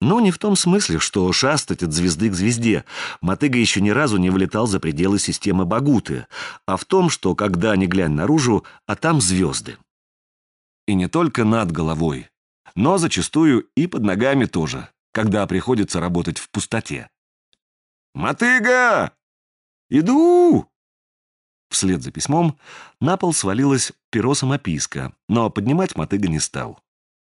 Но не в том смысле, что шастать от звезды к звезде. Мотыга еще ни разу не вылетал за пределы системы Багуты, а в том, что когда ни глянь наружу, а там звезды. И не только над головой, но зачастую и под ногами тоже, когда приходится работать в пустоте. «Мотыга! Иду!» Вслед за письмом на пол свалилась перо-самописка, но поднимать Мотыга не стал.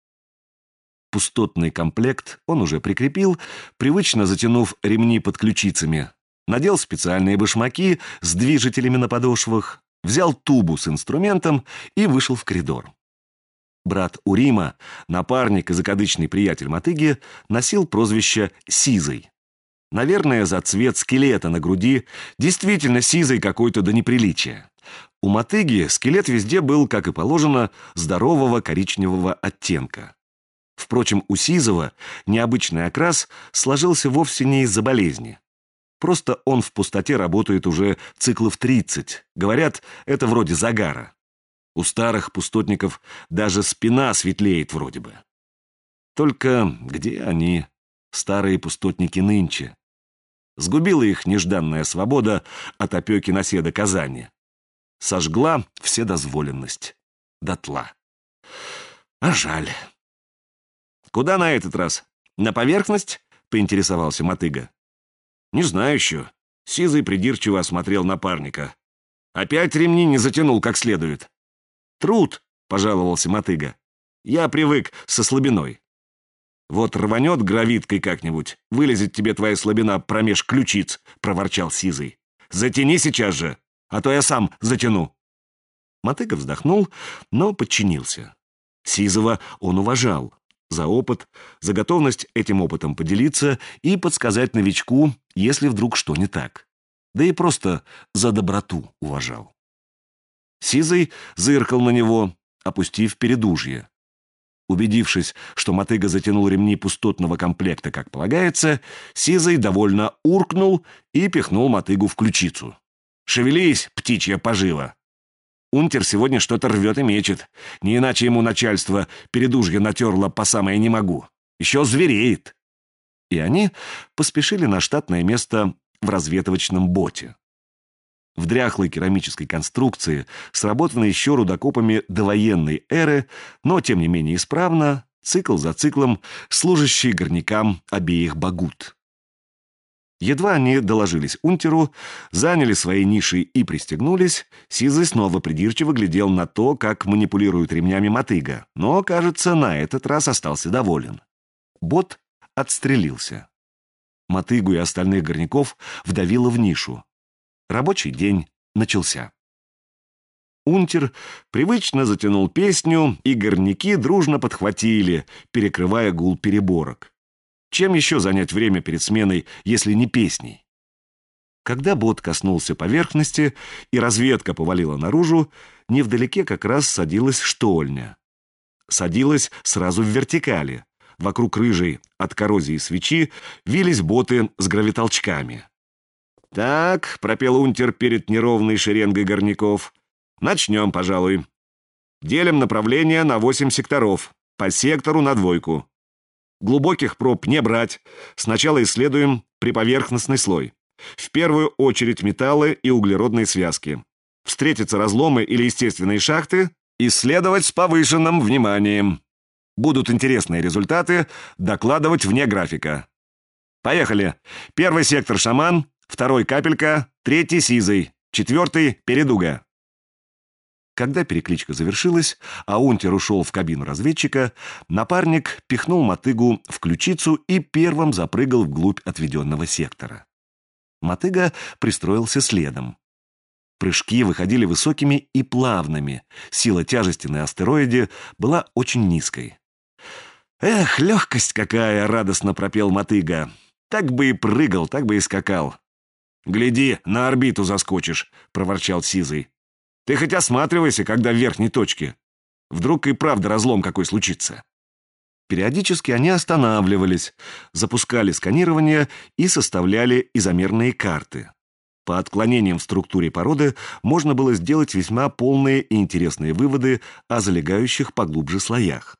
Пустотный комплект он уже прикрепил, привычно затянув ремни под ключицами, надел специальные башмаки с движителями на подошвах, взял тубу с инструментом и вышел в коридор. Брат Урима, напарник и закадычный приятель Мотыги, носил прозвище «Сизый». Наверное, за цвет скелета на груди, действительно сизый какой-то до неприличия. У Мотыги скелет везде был, как и положено, здорового коричневого оттенка. Впрочем, у Сизова необычный окрас сложился вовсе не из-за болезни. Просто он в пустоте работает уже циклов 30. Говорят, это вроде загара. У старых пустотников даже спина светлеет вроде бы. Только где они, старые пустотники нынче? Сгубила их нежданная свобода от опеки наседа Казани. Сожгла вседозволенность. Дотла. А жаль. «Куда на этот раз? На поверхность?» — поинтересовался Мотыга. «Не знаю еще». Сизый придирчиво осмотрел напарника. «Опять ремни не затянул как следует». «Труд», — пожаловался Мотыга. «Я привык со слабиной». «Вот рванет гравиткой как-нибудь, вылезет тебе твоя слабина промеж ключиц», — проворчал Сизый. «Затяни сейчас же, а то я сам затяну». Мотыга вздохнул, но подчинился. Сизова он уважал. За опыт, за готовность этим опытом поделиться и подсказать новичку, если вдруг что не так. Да и просто за доброту уважал. Сизый зыркал на него, опустив передужье. Убедившись, что Мотыга затянул ремни пустотного комплекта, как полагается, Сизый довольно уркнул и пихнул Мотыгу в ключицу. «Шевелись, птичья пожива!» Унтер сегодня что-то рвет и мечет. Не иначе ему начальство передужье натерло по самое не могу. Еще звереет. И они поспешили на штатное место в разведывательном боте. В дряхлой керамической конструкции, сработанной еще рудокопами довоенной эры, но тем не менее исправно, цикл за циклом, служащий горнякам обеих Багут. Едва они доложились унтеру, заняли свои ниши и пристегнулись, Сизый снова придирчиво глядел на то, как манипулирует ремнями Мотыга, но, кажется, на этот раз остался доволен. Бот отстрелился. Мотыгу и остальных горняков вдавило в нишу. Рабочий день начался. Унтер привычно затянул песню, и горняки дружно подхватили, перекрывая гул переборок. Чем еще занять время перед сменой, если не песней? Когда бот коснулся поверхности и разведка повалила наружу, невдалеке как раз садилась штольня. Садилась сразу в вертикали. Вокруг рыжей от коррозии свечи вились боты с гравитолчками. «Так», — пропел унтер перед неровной шеренгой горняков, — «начнем, пожалуй. Делим направление на 8 секторов, по сектору на 2. Глубоких проб не брать. Сначала исследуем приповерхностный слой. В первую очередь металлы и углеродные связки. Встретятся разломы или естественные шахты, исследовать с повышенным вниманием. Будут интересные результаты, докладывать вне графика. Поехали. 1 сектор шаман, 2 капелька, 3 сизый, 4 передуга. Когда перекличка завершилась, а унтер ушел в кабину разведчика, напарник пихнул Мотыгу в ключицу и первым запрыгал вглубь отведенного сектора. Мотыга пристроился следом. Прыжки выходили высокими и плавными. Сила тяжести на астероиде была очень низкой. «Эх, легкость какая!» — радостно пропел Мотыга. «Так бы и прыгал, так бы и скакал». «Гляди, на орбиту заскочишь», — проворчал Сизый. «Ты хоть осматривайся, когда в верхней точке. Вдруг и правда разлом какой случится». Периодически они останавливались, запускали сканирование и составляли изомерные карты. По отклонениям в структуре породы можно было сделать весьма полные и интересные выводы о залегающих поглубже слоях.